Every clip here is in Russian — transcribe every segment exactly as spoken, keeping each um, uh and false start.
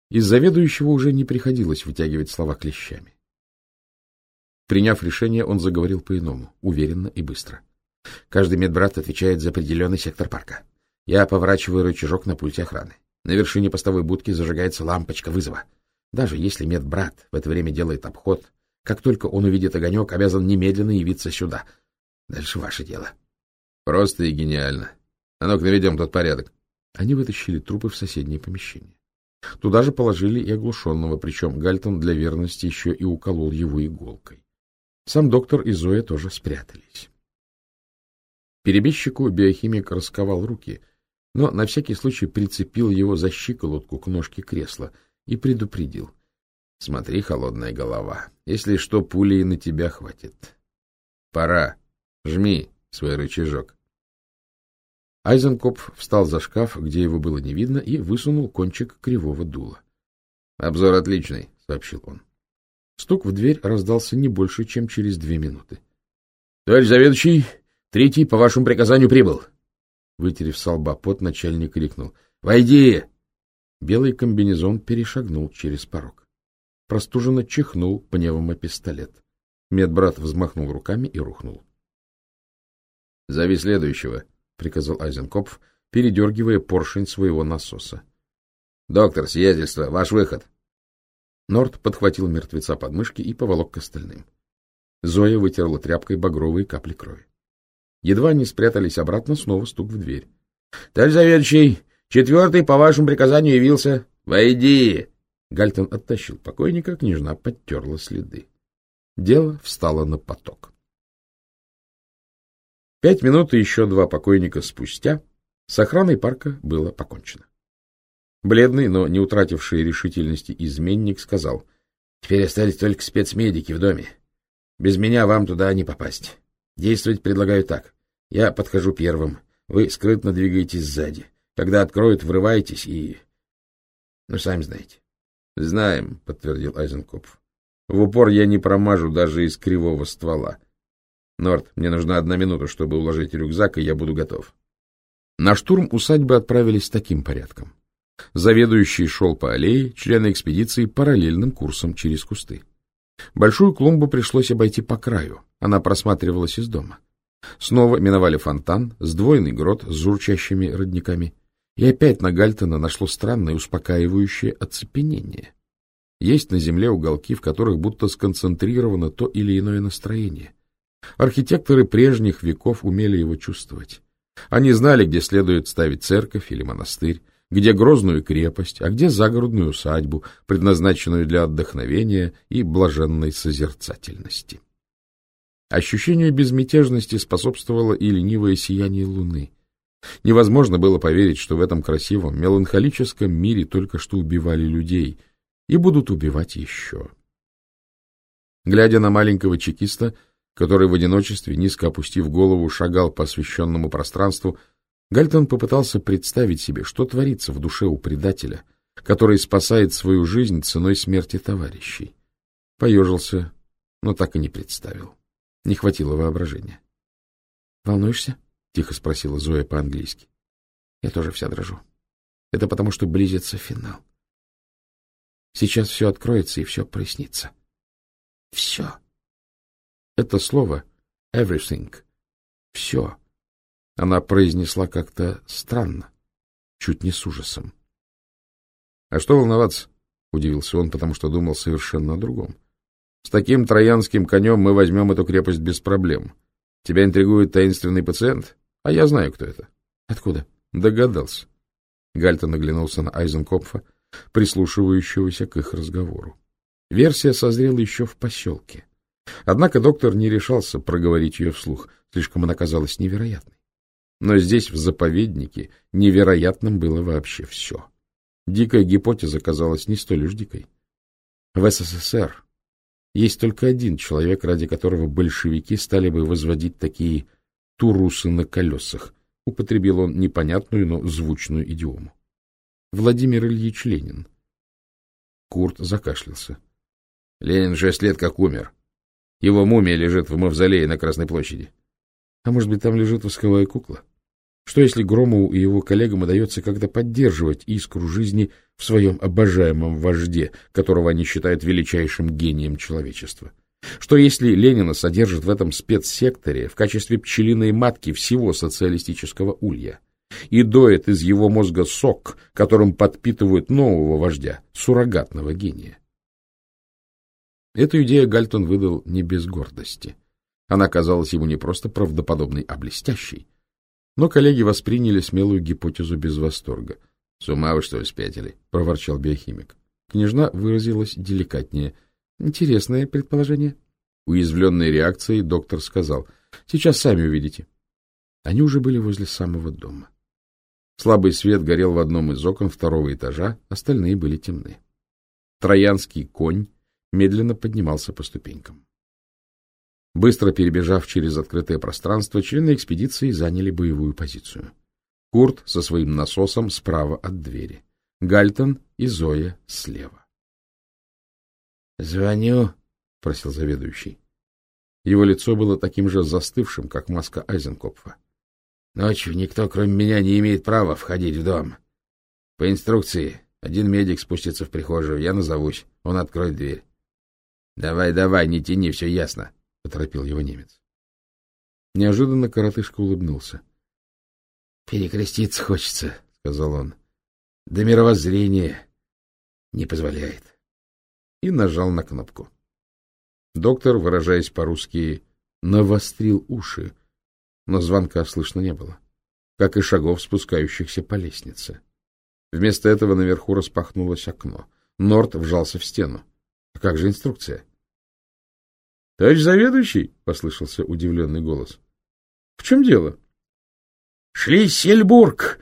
Из заведующего уже не приходилось вытягивать слова клещами. Приняв решение, он заговорил по-иному, уверенно и быстро. Каждый медбрат отвечает за определенный сектор парка. Я поворачиваю рычажок на пульте охраны. На вершине постовой будки зажигается лампочка вызова. Даже если медбрат в это время делает обход, как только он увидит огонек, обязан немедленно явиться сюда. Дальше ваше дело. Просто и гениально. А ну-ка наведем тот порядок. Они вытащили трупы в соседнее помещение. Туда же положили и оглушенного, причем Гальтон для верности еще и уколол его иголкой. Сам доктор и Зоя тоже спрятались. Перебежчику биохимик расковал руки, но на всякий случай прицепил его за щиколотку к ножке кресла и предупредил. — Смотри, холодная голова, если что, пули и на тебя хватит. Пора. Жми свой рычажок. Айзенкопф встал за шкаф, где его было не видно, и высунул кончик кривого дула. — Обзор отличный, — сообщил он. Стук в дверь раздался не больше, чем через две минуты. — Товарищ заведующий, третий по вашему приказанию прибыл. Вытерев со лба пот, начальник крикнул. — Войди! Белый комбинезон перешагнул через порог. Простуженно чихнул пневмопистолет. Медбрат взмахнул руками и рухнул. — Зови следующего, — приказал Айзенкопф, передергивая поршень своего насоса. — Доктор, сиятельство, ваш выход. Норт подхватил мертвеца под мышки и поволок к остальным. Зоя вытерла тряпкой багровые капли крови. Едва они спрятались обратно, снова стук в дверь. — Товарищ заведующий, четвертый по вашему приказанию явился. — Войди! Гальтон оттащил покойника, княжна подтерла следы. Дело встало на поток. Пять минут и еще два покойника спустя с охраной парка было покончено. Бледный, но не утративший решительности изменник сказал: — Теперь остались только спецмедики в доме. Без меня вам туда не попасть. Действовать предлагаю так. Я подхожу первым, вы скрытно двигаетесь сзади. Когда откроют, врываетесь и... Ну, сами знаете. — Знаем, — подтвердил Айзенкопф. — В упор я не промажу даже из кривого ствола. Норт, мне нужна одна минута, чтобы уложить рюкзак, и я буду готов. На штурм усадьбы отправились таким порядком. Заведующий шел по аллее, члены экспедиции параллельным курсом через кусты. Большую клумбу пришлось обойти по краю, она просматривалась из дома. Снова миновали фонтан, сдвоенный грот с журчащими родниками, и опять на Гальтона нашло странное успокаивающее оцепенение. Есть на земле уголки, в которых будто сконцентрировано то или иное настроение. Архитекторы прежних веков умели его чувствовать. Они знали, где следует ставить церковь или монастырь, где грозную крепость, а где загородную усадьбу, предназначенную для отдохновения и блаженной созерцательности. Ощущению безмятежности способствовало и ленивое сияние луны. Невозможно было поверить, что в этом красивом, меланхолическом мире только что убивали людей и будут убивать еще. Глядя на маленького чекиста, который в одиночестве, низко опустив голову, шагал по освещенному пространству, Гальтон попытался представить себе, что творится в душе у предателя, который спасает свою жизнь ценой смерти товарищей. Поежился, но так и не представил. Не хватило воображения. — Волнуешься? — тихо спросила Зоя по-английски. — Я тоже вся дрожу. Это потому, что близится финал. Сейчас все откроется и все прояснится. Все. Это слово «everything» — все. Она произнесла как-то странно, чуть не с ужасом. — А что волноваться? — удивился он, потому что думал совершенно о другом. — С таким троянским конем мы возьмем эту крепость без проблем. Тебя интригует таинственный пациент? А я знаю, кто это. — Откуда? — Догадался. Гальтон оглянулся на Айзенкопфа, прислушивающегося к их разговору. Версия созрела еще в поселке. Однако доктор не решался проговорить ее вслух, слишком она казалась невероятной. Но здесь, в заповеднике, невероятным было вообще все. Дикая гипотеза казалась не столь уж дикой. В СССР есть только один человек, ради которого большевики стали бы возводить такие турусы на колесах. Употребил он непонятную, но звучную идиому. Владимир Ильич Ленин. Курт закашлялся. Ленин шесть лет как умер. Его мумия лежит в мавзолее на Красной площади. А может быть, там лежит восковая кукла? Что если Громову и его коллегам удается как-то поддерживать искру жизни в своем обожаемом вожде, которого они считают величайшим гением человечества? Что если Ленина содержит в этом спецсекторе в качестве пчелиной матки всего социалистического улья и доит из его мозга сок, которым подпитывают нового вождя, суррогатного гения? Эту идею Гальтон выдал не без гордости. Она казалась ему не просто правдоподобной, а блестящей. Но коллеги восприняли смелую гипотезу без восторга. — С ума вы, что ли, спятили? — проворчал биохимик. Княжна выразилась деликатнее. — Интересное предположение. Уязвленной реакцией доктор сказал: — Сейчас сами увидите. Они уже были возле самого дома. Слабый свет горел в одном из окон второго этажа, остальные были темны. Троянский конь медленно поднимался по ступенькам. Быстро перебежав через открытое пространство, члены экспедиции заняли боевую позицию. Курт со своим насосом справа от двери. Гальтон и Зоя слева. — Звоню, — просил заведующий. Его лицо было таким же застывшим, как маска Айзенкопфа. — Ночью никто, кроме меня, не имеет права входить в дом. По инструкции один медик спустится в прихожую, я назовусь, он откроет дверь. — Давай, давай, не тяни, все ясно, — поторопил его немец. Неожиданно коротышка улыбнулся. — Перекреститься хочется, — сказал он. — Да мировоззрение не позволяет. И нажал на кнопку. Доктор, выражаясь по-русски, навострил уши, но звонка слышно не было, как и шагов, спускающихся по лестнице. Вместо этого наверху распахнулось окно. Норт вжался в стену. А как же инструкция? — Товарищ заведующий, — послышался удивленный голос. — В чем дело? — Шлиссельбург!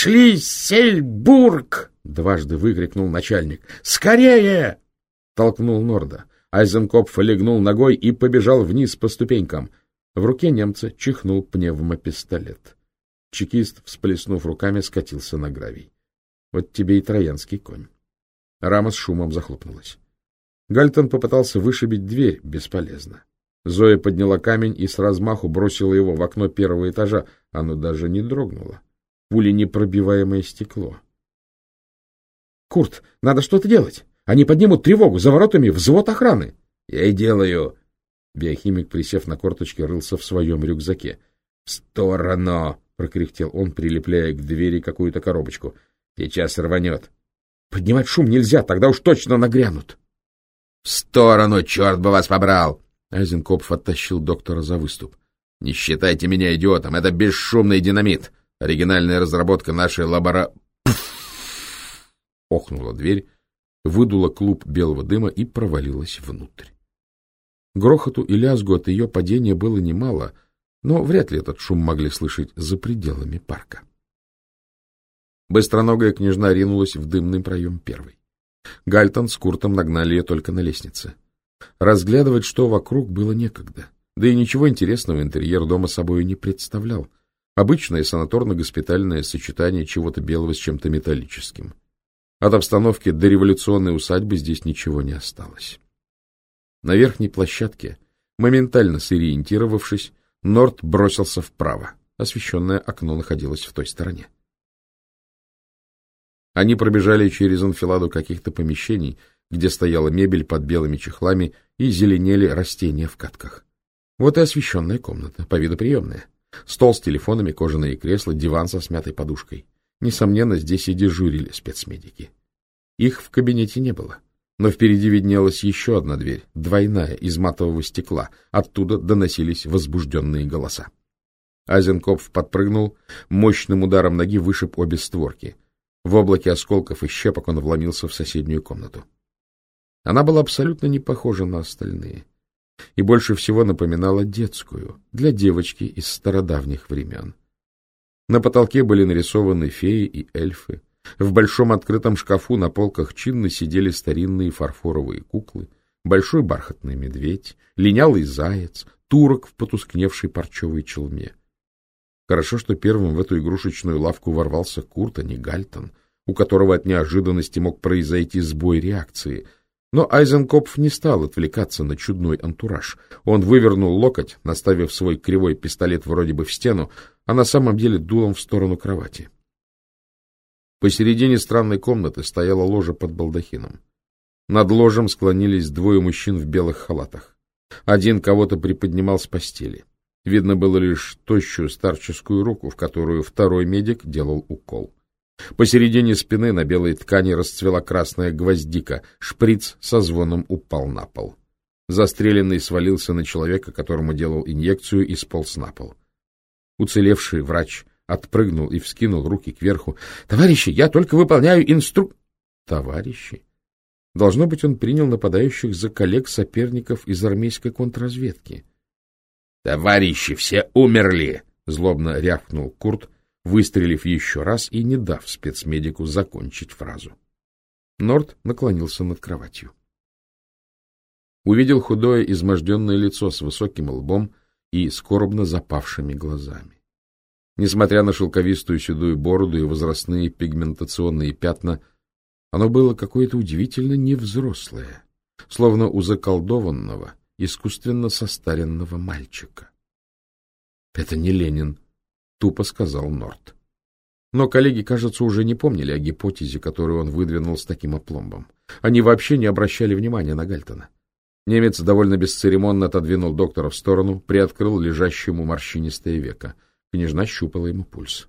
Шлиссельбург! — дважды выкрикнул начальник. — Скорее! — толкнул Норда. Айзенкопф легнул ногой и побежал вниз по ступенькам. В руке немца чихнул пневмопистолет. Чекист, всплеснув руками, скатился на гравий. Вот тебе и троянский конь. Рама с шумом захлопнулась. Гальтон попытался вышибить дверь, бесполезно. Зоя подняла камень и с размаху бросила его в окно первого этажа. Оно даже не дрогнуло. Пуленепробиваемое стекло. — Курт, надо что-то делать. Они поднимут тревогу. За воротами взвод охраны. — Я и делаю. Биохимик, присев на корточки, рылся в своем рюкзаке. — В сторону! — прокряхтел он, прилепляя к двери какую-то коробочку. — Сейчас рванет. — Поднимать шум нельзя, тогда уж точно нагрянут. — В сторону, черт бы вас побрал! Айзенкопф оттащил доктора за выступ. — Не считайте меня идиотом, это бесшумный динамит. Оригинальная разработка нашей лабора... Охнула дверь, выдула клуб белого дыма и провалилась внутрь. Грохоту и лязгу от ее падения было немало, но вряд ли этот шум могли слышать за пределами парка. Быстроногая княжна ринулась в дымный проем первой. Гальтон с Куртом нагнали ее только на лестнице. Разглядывать, что вокруг, было некогда. Да и ничего интересного интерьер дома собой не представлял. Обычное санаторно-госпитальное сочетание чего-то белого с чем-то металлическим. От обстановки до революционной усадьбы здесь ничего не осталось. На верхней площадке, моментально сориентировавшись, Норт бросился вправо. Освещенное окно находилось в той стороне. Они пробежали через анфиладу каких-то помещений, где стояла мебель под белыми чехлами и зеленели растения в катках. Вот и освещенная комната, по виду приемная. Стол с телефонами, кожаные кресла, диван со смятой подушкой. Несомненно, здесь и дежурили спецмедики. Их в кабинете не было. Но впереди виднелась еще одна дверь, двойная, из матового стекла. Оттуда доносились возбужденные голоса. Айзенкопф подпрыгнул, мощным ударом ноги вышиб обе створки. В облаке осколков и щепок он вломился в соседнюю комнату. Она была абсолютно не похожа на остальные. И больше всего напоминала детскую, для девочки из стародавних времен. На потолке были нарисованы феи и эльфы. В большом открытом шкафу на полках чинно сидели старинные фарфоровые куклы, большой бархатный медведь, линялый заяц, турок в потускневшей парчевой челме. Хорошо, что первым в эту игрушечную лавку ворвался Курт, а не Гальтон, у которого от неожиданности мог произойти сбой реакции. Но Айзенкопф не стал отвлекаться на чудной антураж. Он вывернул локоть, наставив свой кривой пистолет вроде бы в стену, а на самом деле дулом в сторону кровати. Посередине странной комнаты стояла ложа под балдахином. Над ложем склонились двое мужчин в белых халатах. Один кого-то приподнимал с постели. Видно было лишь тощую старческую руку, в которую второй медик делал укол. Посередине спины на белой ткани расцвела красная гвоздика, шприц со звоном упал на пол. Застреленный свалился на человека, которому делал инъекцию, и сполз на пол. Уцелевший врач отпрыгнул и вскинул руки кверху. — Товарищи, я только выполняю инструк... Товарищи? Должно быть, он принял нападающих за коллег-соперников из армейской контрразведки. — Товарищи, все умерли! — злобно рявкнул Курт, выстрелив еще раз и не дав спецмедику закончить фразу. Норт наклонился над кроватью. Увидел худое изможденное лицо с высоким лбом и скорбно запавшими глазами. Несмотря на шелковистую седую бороду и возрастные пигментационные пятна, оно было какое-то удивительно невзрослое, словно у заколдованного, искусственно состаренного мальчика. — Это не Ленин, — тупо сказал Норт. Но коллеги, кажется, уже не помнили о гипотезе, которую он выдвинул с таким опломбом. Они вообще не обращали внимания на Гальтона. Немец довольно бесцеремонно отодвинул доктора в сторону, приоткрыл лежащему морщинистое веко. Княжна щупала ему пульс.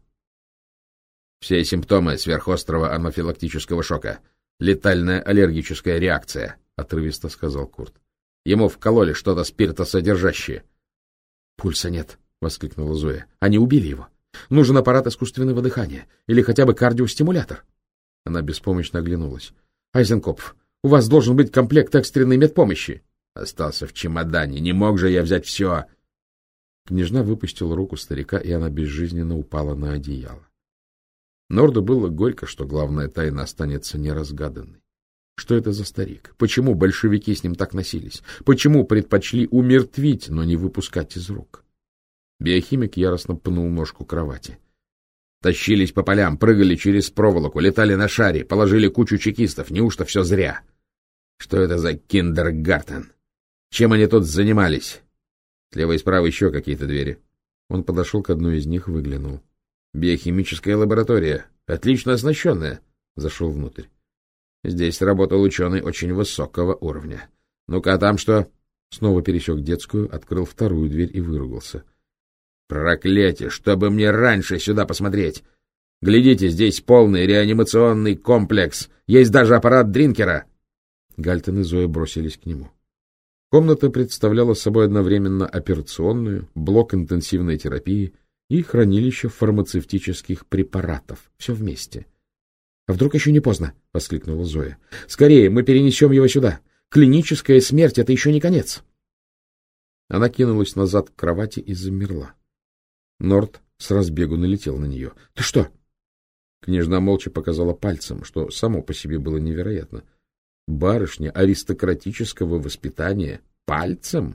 — Все симптомы сверхострого анафилактического шока. Летальная аллергическая реакция, — отрывисто сказал Курт. — Ему вкололи что-то спиртосодержащее. — Пульса нет, — воскликнула Зоя. — Они убили его. Нужен аппарат искусственного дыхания или хотя бы кардиостимулятор. Она беспомощно оглянулась. — Айзенкопф, у вас должен быть комплект экстренной медпомощи. — Остался в чемодане. Не мог же я взять все. Княжна выпустила руку старика, и она безжизненно упала на одеяло. Норду было горько, что главная тайна останется неразгаданной. Что это за старик? Почему большевики с ним так носились? Почему предпочли умертвить, но не выпускать из рук? Биохимик яростно пнул ножку кровати. Тащились по полям, прыгали через проволоку, летали на шаре, положили кучу чекистов. Неужто все зря? Что это за киндергартен? Чем они тут занимались? Слева и справа еще какие-то двери. Он подошел к одной из них, выглянул. Биохимическая лаборатория, отлично оснащенная. Зашел внутрь. Здесь работал ученый очень высокого уровня. Ну-ка, а там что? Снова пересек детскую, открыл вторую дверь и выругался. Проклятие, чтобы мне раньше сюда посмотреть. Глядите, здесь полный реанимационный комплекс. Есть даже аппарат Дринкера. Гальтон и Зоя бросились к нему. Комната представляла собой одновременно операционную, блок интенсивной терапии и хранилище фармацевтических препаратов. Все вместе. — А вдруг еще не поздно? — воскликнула Зоя. — Скорее, мы перенесем его сюда. Клиническая смерть — это еще не конец. Она кинулась назад к кровати и замерла. Норт с разбегу налетел на нее. — Ты что? Княжна молча показала пальцем, что само по себе было невероятно. Барышня аристократического воспитания пальцем?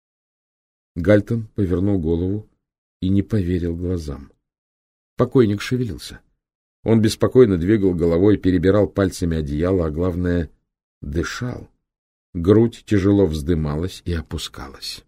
Гальтон повернул голову и не поверил глазам. Покойник шевелился. Он беспокойно двигал головой, перебирал пальцами одеяло, а главное — дышал. Грудь тяжело вздымалась и опускалась.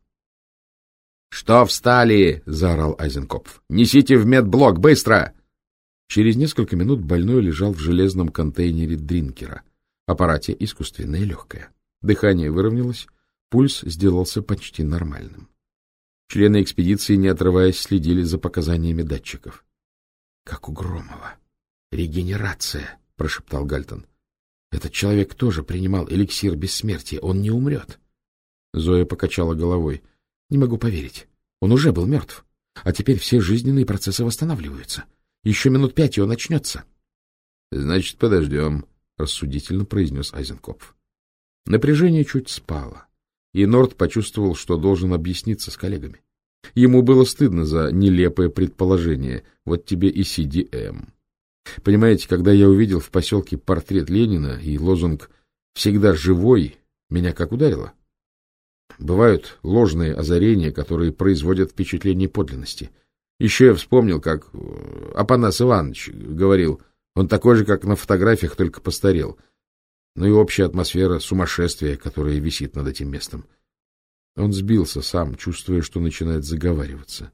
— Что встали? — заорал Айзенкопф. — Несите в медблок, быстро! Через несколько минут больной лежал в железном контейнере Дринкера, аппарате искусственное легкое. Дыхание выровнялось, пульс сделался почти нормальным. Члены экспедиции, не отрываясь, следили за показаниями датчиков. — Как у Громова. — Регенерация, — прошептал Гальтон. — Этот человек тоже принимал эликсир бессмертия. Он не умрет. Зоя покачала головой. — Не могу поверить. Он уже был мертв. А теперь все жизненные процессы восстанавливаются. Еще минут пять, и он очнется. — Значит, подождем, — рассудительно произнес Айзенкопф. Напряжение чуть спало, и Норт почувствовал, что должен объясниться с коллегами. Ему было стыдно за нелепое предположение. Вот тебе и си ди эм. Понимаете, когда я увидел в поселке портрет Ленина и лозунг «Всегда живой», меня как ударило. Бывают ложные озарения, которые производят впечатление подлинности. Еще я вспомнил, как Апанас Иванович говорил, он такой же, как на фотографиях, только постарел. но и общая атмосфера сумасшествия, которая висит над этим местом. Он сбился сам, чувствуя, что начинает заговариваться.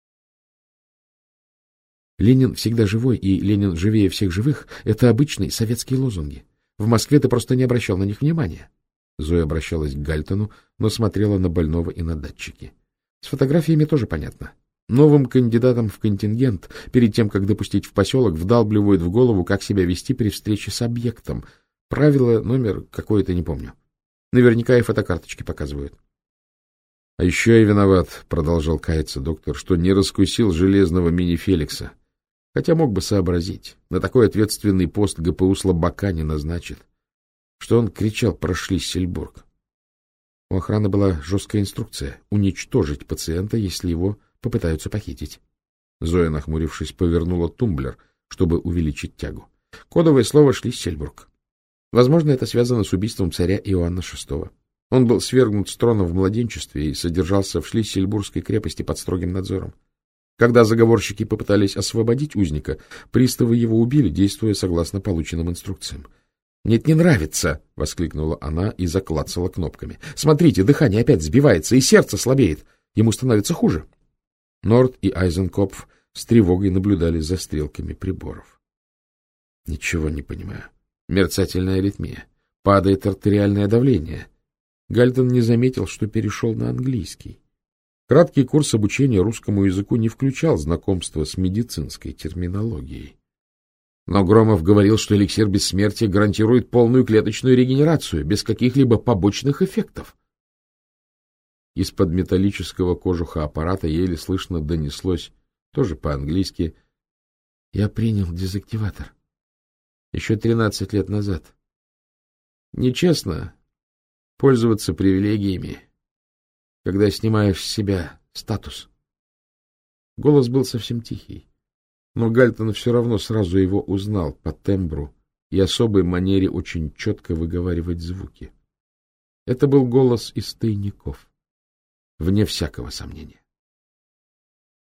«Ленин всегда живой» и «Ленин живее всех живых» — это обычные советские лозунги. В Москве ты просто не обращал на них внимания. Зоя обращалась к Гальтону, но смотрела на больного и на датчики. С фотографиями тоже понятно. Новым кандидатам в контингент перед тем, как допустить в поселок, вдалбливают в голову, как себя вести при встрече с объектом. Правило номер какое-то не помню. Наверняка и фотокарточки показывают. — А еще я виноват, — продолжал каяться доктор, — что не раскусил железного мини-Феликса. Хотя мог бы сообразить. На такой ответственный пост ГПУ слабака не назначит. Что он кричал про Шлиссельбург. У охраны была жесткая инструкция — уничтожить пациента, если его попытаются похитить. Зоя, нахмурившись, повернула тумблер, чтобы увеличить тягу. Кодовое слово Шлиссельбург. Возможно, это связано с убийством царя Иоанна шестого. Он был свергнут с трона в младенчестве и содержался в Шлиссельбургской крепости под строгим надзором. Когда заговорщики попытались освободить узника, приставы его убили, действуя согласно полученным инструкциям. — Нет, не нравится! — воскликнула она и заклацала кнопками. — Смотрите, дыхание опять сбивается, и сердце слабеет. Ему становится хуже. Норд и Айзенкопф с тревогой наблюдали за стрелками приборов. — Ничего не понимаю. Мерцательная аритмия. Падает артериальное давление. Гальтон не заметил, что перешел на английский. Краткий курс обучения русскому языку не включал знакомства с медицинской терминологией. Но Громов говорил, что эликсир бессмертия гарантирует полную клеточную регенерацию, без каких-либо побочных эффектов. Из-под металлического кожуха аппарата еле слышно донеслось, тоже по-английски: «Я принял дезактиватор. Еще тринадцать лет назад. Нечестно пользоваться привилегиями, когда снимаешь с себя статус». Голос был совсем тихий, но Гальтон все равно сразу его узнал по тембру и особой манере очень четко выговаривать звуки. Это был голос из тайников, вне всякого сомнения.